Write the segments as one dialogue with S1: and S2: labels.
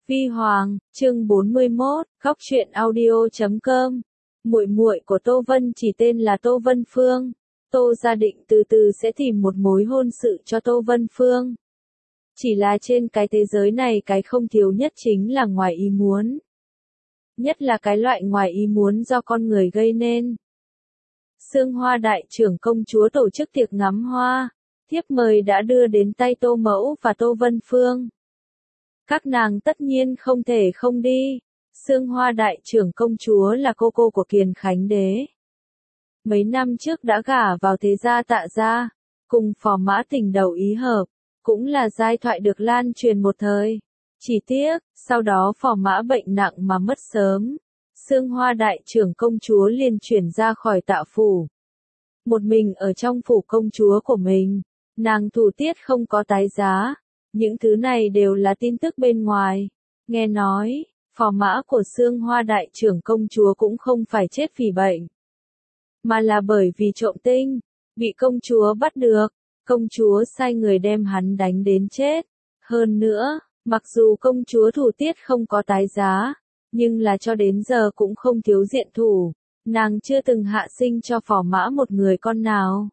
S1: Vi Hoàng, chương 41, Góc truyện audio.com. Muội muội của Tô Vân chỉ tên là Tô Vân Phương. Tô gia định từ từ sẽ tìm một mối hôn sự cho Tô Vân Phương. Chỉ là trên cái thế giới này cái không thiếu nhất chính là ngoài ý muốn. Nhất là cái loại ngoài ý muốn do con người gây nên. Sương Hoa đại trưởng công chúa tổ chức tiệc ngắm hoa. Thiếp mời đã đưa đến tay Tô Mẫu và Tô Vân Phương. Các nàng tất nhiên không thể không đi. Sương Hoa đại trưởng công chúa là cô của Kiền Khánh đế. Mấy năm trước đã gả vào thế gia Tạ gia, cùng Phò Mã tình đầu ý hợp, cũng là giai thoại được lan truyền một thời. Chỉ tiếc, sau đó Phò Mã bệnh nặng mà mất sớm. Sương Hoa đại trưởng công chúa liền chuyển ra khỏi Tạ phủ. Một mình ở trong phủ công chúa của mình, nàng thủ tiết không có tái giá. Những thứ này đều là tin tức bên ngoài. Nghe nói, Phò Mã của Sương Hoa đại trưởng công chúa cũng không phải chết vì bệnh, mà là bởi vì trộm tinh, bị công chúa bắt được. Công chúa sai người đem hắn đánh đến chết. Hơn nữa, mặc dù công chúa thủ tiết không có tái giá, nhưng là cho đến giờ cũng không thiếu diện thủ. Nàng chưa từng hạ sinh cho Phò Mã một người con nào.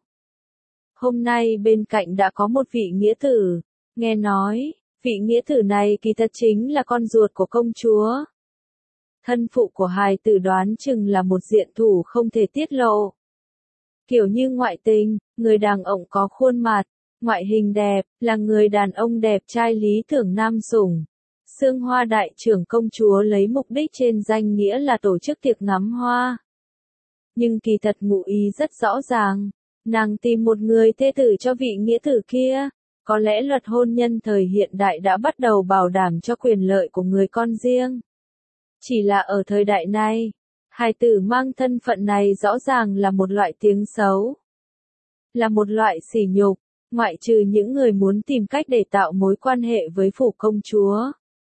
S1: Hôm nay bên cạnh đã có một vị nghĩa tử. Nghe nói, vị nghĩa tử này kỳ thật chính là con ruột của công chúa. Thân phụ của hài tử đoán chừng là một diện thủ không thể tiết lộ. Kiểu như ngoại tình, người đàn ông có khuôn mặt, ngoại hình đẹp, là người đàn ông đẹp trai lý tưởng nam sủng. Sương Hoa đại trưởng công chúa lấy mục đích trên danh nghĩa là tổ chức tiệc ngắm hoa. Nhưng kỳ thật ngụ ý rất rõ ràng, nàng tìm một người thê tử cho vị nghĩa tử kia. Có lẽ luật hôn nhân thời hiện đại đã bắt đầu bảo đảm cho quyền lợi của người con riêng. Chỉ là ở thời đại này, hài tử mang thân phận này rõ ràng là một loại tiếng xấu. Là một loại sỉ nhục, ngoại trừ những người muốn tìm cách để tạo mối quan hệ với phủ công chúa.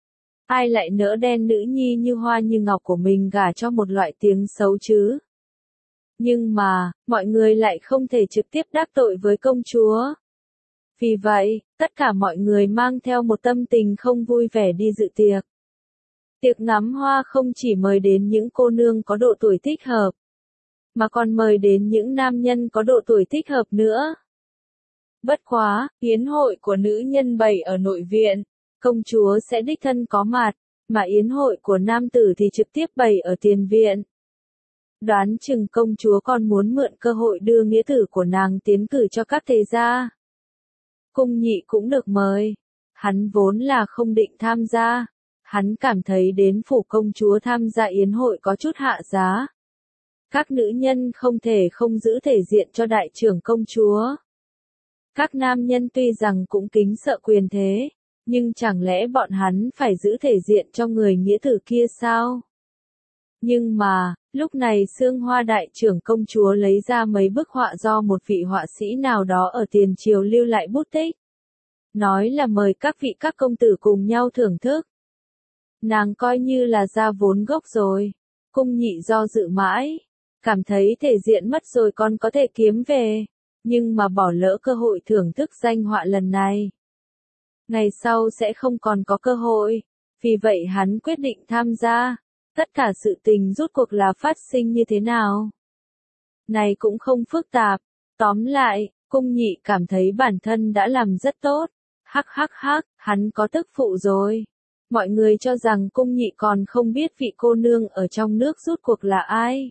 S1: Ai lại nỡ đen nữ nhi như hoa như ngọc của mình gả cho một loại tiếng xấu chứ? Nhưng mà, mọi người lại không thể trực tiếp đắc tội với công chúa. Vì vậy, tất cả mọi người mang theo một tâm tình không vui vẻ đi dự tiệc. Tiệc ngắm hoa không chỉ mời đến những cô nương có độ tuổi thích hợp, mà còn mời đến những nam nhân có độ tuổi thích hợp nữa. Bất quá, yến hội của nữ nhân bày ở nội viện, công chúa sẽ đích thân có mặt, mà yến hội của nam tử thì trực tiếp bày ở tiền viện. Đoán chừng công chúa còn muốn mượn cơ hội đưa nghĩa tử của nàng tiến cử cho các thế gia. Cung Nhị cũng được mời. Hắn vốn là không định tham gia. Hắn cảm thấy đến phủ công chúa tham gia yến hội có chút hạ giá. Các nữ nhân không thể không giữ thể diện cho đại trưởng công chúa. Các nam nhân tuy rằng cũng kính sợ quyền thế, nhưng chẳng lẽ bọn hắn phải giữ thể diện cho người nghĩa tử kia sao? Nhưng mà, lúc này Sương Hoa đại trưởng công chúa lấy ra mấy bức họa do một vị họa sĩ nào đó ở tiền triều lưu lại bút tích. Nói là mời các vị các công tử cùng nhau thưởng thức. Nàng coi như là ra vốn gốc rồi. Cung Nhị do dự mãi, cảm thấy thể diện mất rồi còn có thể kiếm về, nhưng mà bỏ lỡ cơ hội thưởng thức danh họa lần này. Ngày sau sẽ không còn có cơ hội, vì vậy hắn quyết định tham gia. Tất cả sự tình rốt cuộc là phát sinh như thế nào? Này cũng không phức tạp. Tóm lại, Cung Nhị cảm thấy bản thân đã làm rất tốt. Hắc, hắn có tức phụ rồi. Mọi người cho rằng Cung Nhị còn không biết vị cô nương ở trong nước rốt cuộc là ai.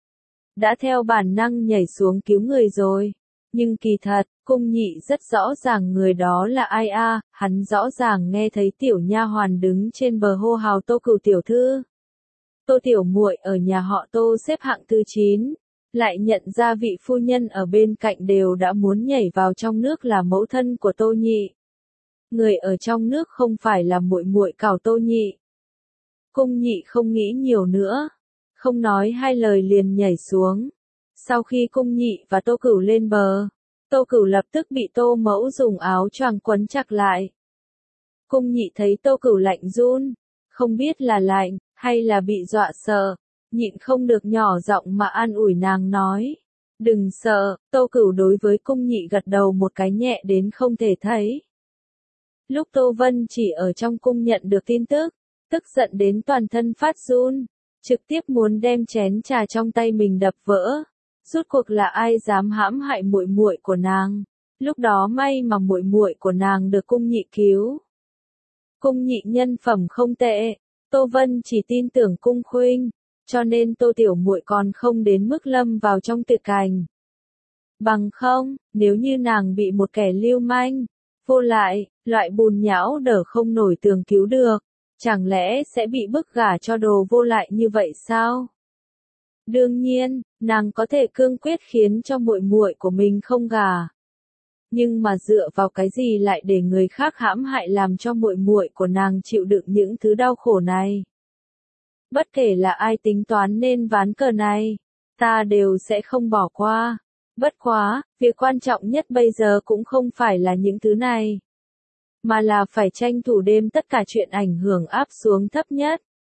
S1: Đã theo bản năng nhảy xuống cứu người rồi. Nhưng kỳ thật, Cung Nhị rất rõ ràng người đó là ai a. Hắn rõ ràng nghe thấy tiểu nha hoàn đứng trên bờ hô hào Tô Cửu tiểu thư. Tô tiểu muội ở nhà họ Tô xếp hạng thứ 9, lại nhận ra vị phu nhân ở bên cạnh đều đã muốn nhảy vào trong nước là mẫu thân của Tô Nhị. Người ở trong nước không phải là muội muội cảo Tô Nhị. Cung Nhị không nghĩ nhiều nữa, không nói hai lời liền nhảy xuống. Sau khi Cung Nhị và Tô Cửu lên bờ, Tô Cửu lập tức bị Tô Mẫu dùng áo choàng quấn chặt lại. Cung Nhị thấy Tô Cửu lạnh run, không biết là lạnh hay là bị dọa sợ, nhịn không được nhỏ giọng mà an ủi nàng nói. Đừng sợ, Tô Cửu đối với Cung Nhị gật đầu một cái nhẹ đến không thể thấy. Lúc Tô Vân chỉ ở trong cung nhận được tin tức, tức giận đến toàn thân phát run, trực tiếp muốn đem chén trà trong tay mình đập vỡ. Rốt cuộc là ai dám hãm hại muội muội của nàng? Lúc đó may mà muội muội của nàng được Cung Nhị cứu. Cung Nhị nhân phẩm không tệ, Tô Vân chỉ tin tưởng Cung Khuynh, cho nên Tô tiểu muội còn không đến mức lâm vào trong tuyệt cảnh. Bằng không, nếu như nàng bị một kẻ lưu manh, vô lại, loại bùn nhão đỡ không nổi tường cứu được, chẳng lẽ sẽ bị bức gả cho đồ vô lại như vậy sao? Đương nhiên, nàng có thể cương quyết khiến cho muội muội của mình không gả. Nhưng mà dựa vào cái gì lại để người khác hãm hại làm cho muội muội của nàng chịu đựng những thứ đau khổ này? Bất kể là ai tính toán nên ván cờ này, ta đều sẽ không bỏ qua. Bất quá, việc quan trọng nhất bây giờ cũng không phải là những thứ này, mà là phải tranh thủ đem tất cả chuyện ảnh hưởng áp xuống thấp nhất.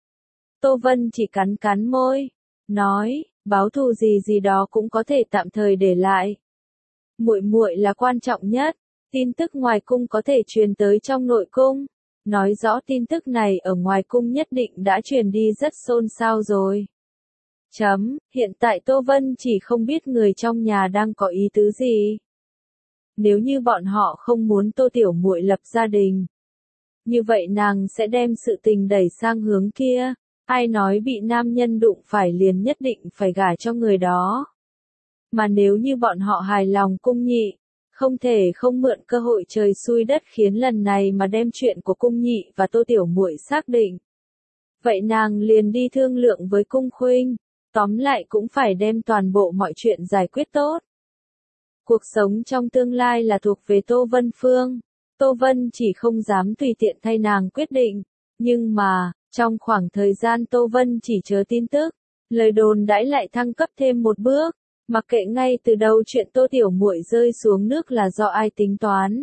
S1: Tô Vân chỉ cắn cắn môi, nói, báo thù gì gì đó cũng có thể tạm thời để lại. Muội muội là quan trọng nhất, tin tức ngoài cung có thể truyền tới trong nội cung, nói rõ tin tức này ở ngoài cung nhất định đã truyền đi rất xôn xao rồi. Hiện tại Tô Vân chỉ không biết người trong nhà đang có ý tứ gì. Nếu như bọn họ không muốn Tô tiểu muội lập gia đình, như vậy nàng sẽ đem sự tình đẩy sang hướng kia. Ai nói bị nam nhân đụng phải liền nhất định phải gả cho người đó. Mà nếu như bọn họ hài lòng Cung Nhị, không thể không mượn cơ hội trời xui đất khiến lần này mà đem chuyện của Cung Nhị và Tô tiểu muội xác định. Vậy nàng liền đi thương lượng với Cung Khuynh, tóm lại cũng phải đem toàn bộ mọi chuyện giải quyết tốt. Cuộc sống trong tương lai là thuộc về Tô Vân Phương. Tô Vân chỉ không dám tùy tiện thay nàng quyết định, nhưng mà, trong khoảng thời gian Tô Vân chỉ chờ tin tức, lời đồn đãi lại thăng cấp thêm một bước, mặc kệ ngay từ đầu chuyện Tô tiểu muội rơi xuống nước là do ai tính toán.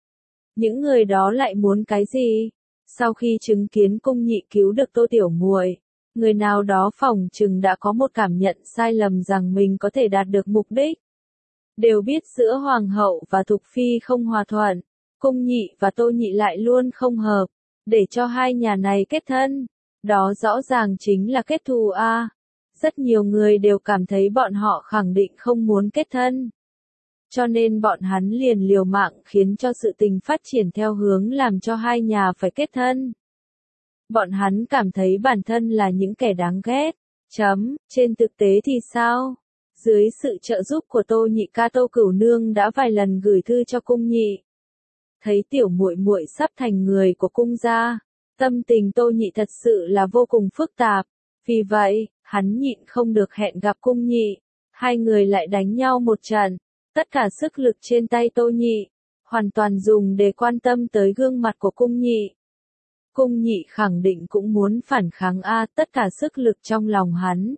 S1: Những người đó lại muốn cái gì? Sau khi chứng kiến Cung Nhị cứu được Tô tiểu muội, người nào đó phỏng chừng đã có một cảm nhận sai lầm rằng mình có thể đạt được mục đích. Đều biết giữa Hoàng hậu và Thục Phi không hòa thuận, Cung Nhị và Tô Nhị lại luôn không hợp, để cho hai nhà này kết thân. Đó rõ ràng chính là kết thù a. Rất nhiều người đều cảm thấy bọn họ khẳng định không muốn kết thân. Cho nên bọn hắn liền liều mạng khiến cho sự tình phát triển theo hướng làm cho hai nhà phải kết thân. Bọn hắn cảm thấy bản thân là những kẻ đáng ghét. Trên thực tế thì sao? Dưới sự trợ giúp của Tô Nhị ca Tô Cửu Nương đã vài lần gửi thư cho Cung Nhị. Thấy tiểu muội muội sắp thành người của cung gia, tâm tình Tô Nhị thật sự là vô cùng phức tạp. Vì vậy, hắn nhịn không được hẹn gặp Cung Nhị. Hai người lại đánh nhau một trận. Tất cả sức lực trên tay Tô Nhị, hoàn toàn dùng để quan tâm tới gương mặt của Cung Nhị. Cung Nhị khẳng định cũng muốn phản kháng tất cả sức lực trong lòng hắn.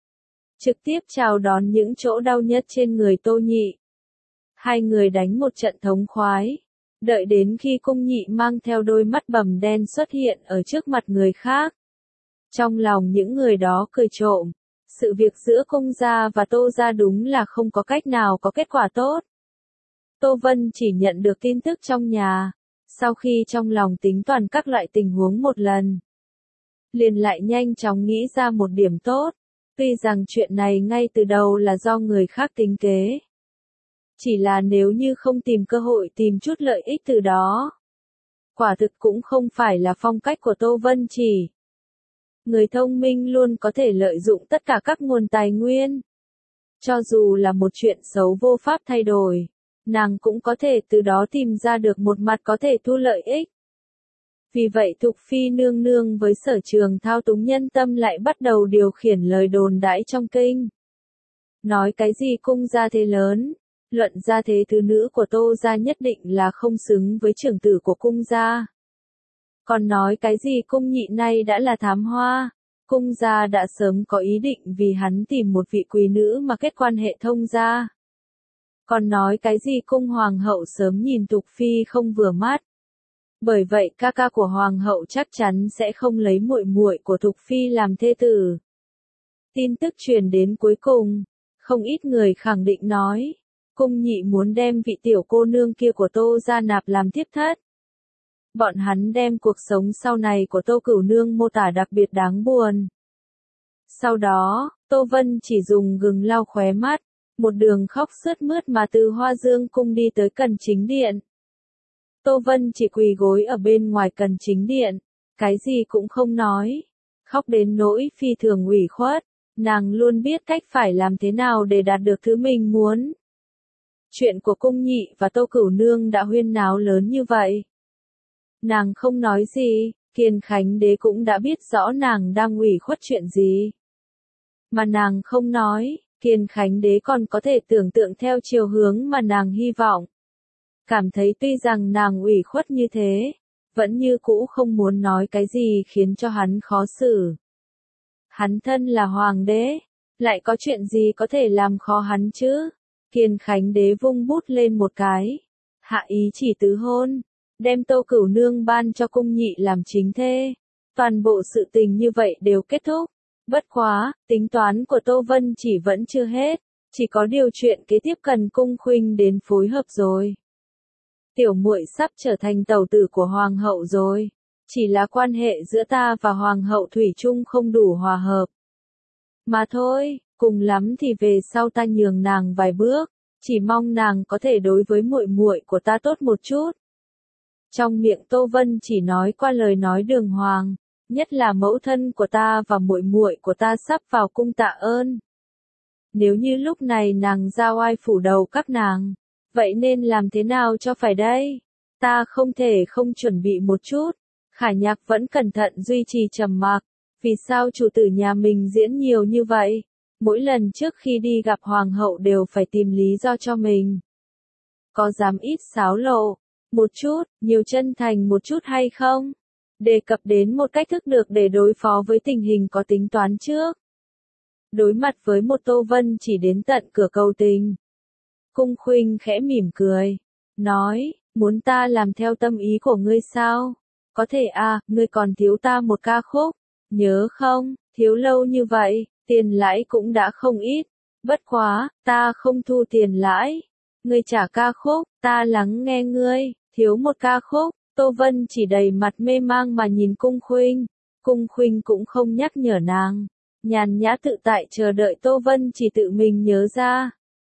S1: Trực tiếp chào đón những chỗ đau nhất trên người Tô Nhị. Hai người đánh một trận thống khoái. Đợi đến khi Cung Nhị mang theo đôi mắt bầm đen xuất hiện ở trước mặt người khác. Trong lòng những người đó cười trộm. Sự việc giữa Cung gia và Tô gia đúng là không có cách nào có kết quả tốt. Tô Vân chỉ nhận được tin tức trong nhà. Sau khi trong lòng tính toàn các loại tình huống một lần, liền lại nhanh chóng nghĩ ra một điểm tốt. Tuy rằng chuyện này ngay từ đầu là do người khác tính kế. Chỉ là nếu như không tìm cơ hội tìm chút lợi ích từ đó. Quả thực cũng không phải là phong cách của Tô Vân Chỉ. Người thông minh luôn có thể lợi dụng tất cả các nguồn tài nguyên. Cho dù là một chuyện xấu vô pháp thay đổi, nàng cũng có thể từ đó tìm ra được một mặt có thể thu lợi ích. Vì vậy Thục Phi nương nương với sở trường thao túng nhân tâm lại bắt đầu điều khiển lời đồn đãi trong kinh. Nói cái gì cung gia thế lớn, luận gia thế thứ nữ của Tô gia nhất định là không xứng với trưởng tử của cung gia. Còn nói cái gì Cung Nhị nay đã là thám hoa, cung gia đã sớm có ý định vì hắn tìm một vị quý nữ mà kết quan hệ thông gia. Còn nói cái gì cung hoàng hậu sớm nhìn Thục Phi không vừa mắt. Bởi vậy ca ca của hoàng hậu chắc chắn sẽ không lấy muội muội của Thục Phi làm thê tử. Tin tức truyền đến cuối cùng, không ít người khẳng định nói, Cung Nhị muốn đem vị tiểu cô nương kia của Tô gia nạp làm thiếp thất. Bọn hắn đem cuộc sống sau này của Tô Cửu Nương mô tả đặc biệt đáng buồn. Sau đó, Tô Vân chỉ dùng gừng lau khóe mắt, một đường khóc sướt mướt mà từ Hoa Dương cung đi tới Cần Chính Điện. Tô Vân chỉ quỳ gối ở bên ngoài Cần Chính Điện, cái gì cũng không nói, khóc đến nỗi phi thường ủy khuất, nàng luôn biết cách phải làm thế nào để đạt được thứ mình muốn. Chuyện của Cung Nhị và Tô Cửu Nương đã huyên náo lớn như vậy. Nàng không nói gì, Kiền Khánh Đế cũng đã biết rõ nàng đang ủy khuất chuyện gì. Mà nàng không nói, Kiền Khánh Đế còn có thể tưởng tượng theo chiều hướng mà nàng hy vọng. Cảm thấy tuy rằng nàng ủy khuất như thế, vẫn như cũ không muốn nói cái gì khiến cho hắn khó xử. Hắn thân là hoàng đế, lại có chuyện gì có thể làm khó hắn chứ? Kiền Khánh Đế vung bút lên một cái, hạ ý chỉ tứ hôn, đem Tô Cửu Nương ban cho Cung Nhị làm chính thê. Toàn bộ sự tình như vậy đều kết thúc. Bất quá, tính toán của Tô Vân chỉ vẫn chưa hết, chỉ có điều chuyện kế tiếp cần Cung Khuynh đến phối hợp rồi. Tiểu muội sắp trở thành tẩu tử của hoàng hậu rồi, chỉ là quan hệ giữa ta và hoàng hậu thủy chung không đủ hòa hợp. Mà thôi, cùng lắm thì về sau ta nhường nàng vài bước, chỉ mong nàng có thể đối với muội muội của ta tốt một chút. Trong miệng Tô Vân chỉ nói qua lời nói đường hoàng, nhất là mẫu thân của ta và muội muội của ta sắp vào cung tạ ơn. Nếu như lúc này nàng ra oai phủ đầu các nàng, vậy nên làm thế nào cho phải đây? Ta không thể không chuẩn bị một chút. Khải Nhạc vẫn cẩn thận duy trì trầm mặc. Vì sao chủ tử nhà mình diễn nhiều như vậy? Mỗi lần trước khi đi gặp hoàng hậu đều phải tìm lý do cho mình. Có dám ít xáo lộ, một chút, nhiều chân thành một chút hay không? Đề cập đến một cách thức được để đối phó với tình hình có tính toán trước. Đối mặt với một Tô Vân chỉ đến tận cửa cầu tình. Cung Khuynh khẽ mỉm cười, nói, muốn ta làm theo tâm ý của ngươi sao? Có thể à, ngươi còn thiếu ta một ca khúc, nhớ không, thiếu lâu như vậy, tiền lãi cũng đã không ít. Bất quá, ta không thu tiền lãi. Ngươi trả ca khúc, ta lắng nghe ngươi, thiếu một ca khúc. Tô Vân chỉ đầy mặt mê mang mà nhìn Cung Khuynh. Cung Khuynh cũng không nhắc nhở nàng, nhàn nhã tự tại chờ đợi Tô Vân chỉ tự mình nhớ ra.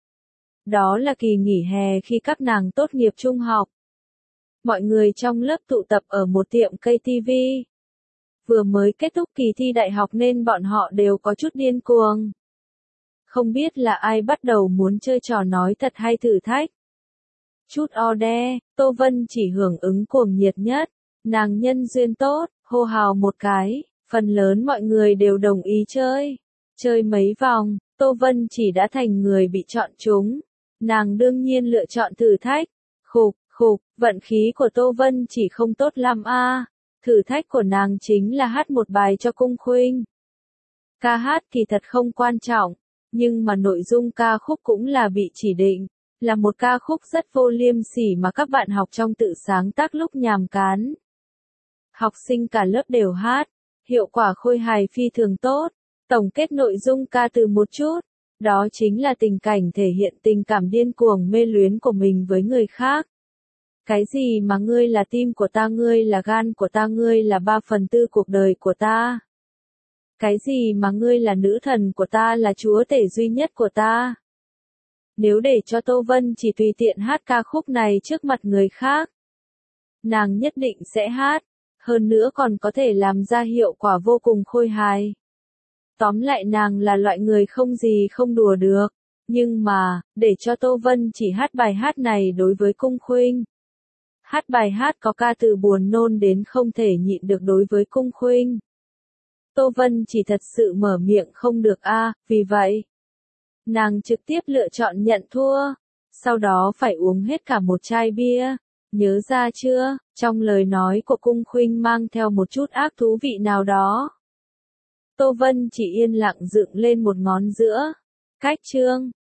S1: Đó là kỳ nghỉ hè khi các nàng tốt nghiệp trung học. Mọi người trong lớp tụ tập ở một tiệm cây TV. Vừa mới kết thúc kỳ thi đại học nên bọn họ đều có chút điên cuồng. Không biết là ai bắt đầu muốn chơi trò nói thật hay thử thách. Chút order, Tô Vân chỉ hưởng ứng cuồng nhiệt nhất. Nàng nhân duyên tốt, hô hào một cái, phần lớn mọi người đều đồng ý chơi. Chơi mấy vòng, Tô Vân chỉ đã thành người bị chọn trúng. Nàng đương nhiên lựa chọn thử thách. Khục, vận khí của Tô Vân chỉ không tốt lắm a. Thử thách của nàng chính là hát một bài cho Cung Khuynh. Ca hát thì thật không quan trọng, nhưng mà nội dung ca khúc cũng là bị chỉ định, là một ca khúc rất vô liêm sỉ mà các bạn học trong tự sáng tác lúc nhàm chán. Học sinh cả lớp đều hát, hiệu quả khôi hài phi thường tốt. Tổng kết nội dung ca từ một chút, đó chính là tình cảnh thể hiện tình cảm điên cuồng mê luyến của mình với người khác. Cái gì mà ngươi là tim của ta, ngươi là gan của ta, ngươi là 3/4 cuộc đời của ta. Cái gì mà ngươi là nữ thần của ta, là chúa tể duy nhất của ta. Nếu để cho Tô Vân chỉ tùy tiện hát ca khúc này trước mặt người khác, nàng nhất định sẽ hát, hơn nữa còn có thể làm ra hiệu quả vô cùng khôi hài. Tóm lại nàng là loại người không gì không đùa được, nhưng mà, để cho Tô Vân chỉ hát bài hát này đối với Cung Khuynh. Hát bài hát có ca từ buồn nôn đến không thể nhịn được đối với Cung Khuynh. Tô Vân chỉ thật sự mở miệng không được a, vì vậy, nàng trực tiếp lựa chọn nhận thua, sau đó phải uống hết cả một chai bia. Nhớ ra chưa, trong lời nói của Cung Khuynh mang theo một chút ác thú vị nào đó. Tô Vân chỉ yên lặng dựng lên một ngón giữa. Cách chương